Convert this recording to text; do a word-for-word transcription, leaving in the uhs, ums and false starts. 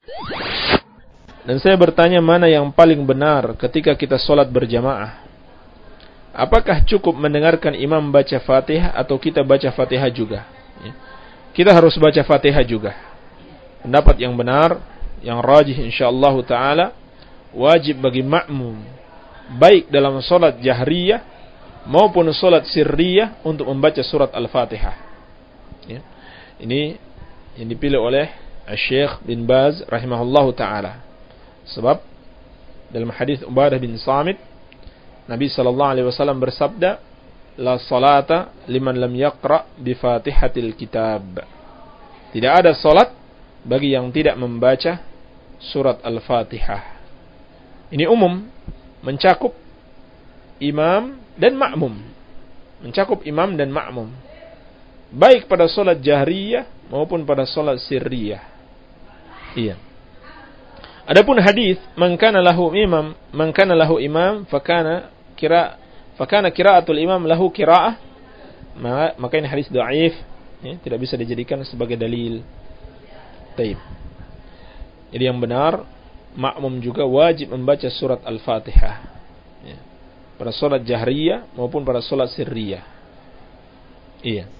Dan saya bertanya, mana yang paling benar ketika kita sholat berjamaah? Apakah cukup mendengarkan imam baca Fatihah atau kita baca Fatihah juga? Kita harus baca Fatihah juga. Pendapat yang benar, yang rajih insyaallah taala, wajib bagi makmum baik dalam sholat jahriyah maupun sholat sirriyah untuk membaca surat Al-Fatihah. Ya. Ini yang dipilih oleh Syekh bin Baz rahimahullahu taala. Sebab dalam hadis Ubadah bin Samit, Nabi sallallahu alaihi wasallam bersabda, "La salata liman lam yaqra bi Fatihatil kitab." Tidak ada salat bagi yang tidak membaca surat Al-Fatihah. Ini umum, mencakup imam dan makmum. Mencakup imam dan makmum. Baik pada salat jahriyah maupun pada salat sirriyah. Iya. Adapun hadis, "Man kana lahu imam, man kana lahu imam, fakana kira fakana qiraatul imam lahu qiraah." Maka ini hadis dhaif, ya, tidak bisa dijadikan sebagai dalil. Taib. Jadi yang benar, makmum juga wajib membaca surat Al-Fatihah. Ya. Pada salat jahriyah maupun pada salat sirriyah. Iya.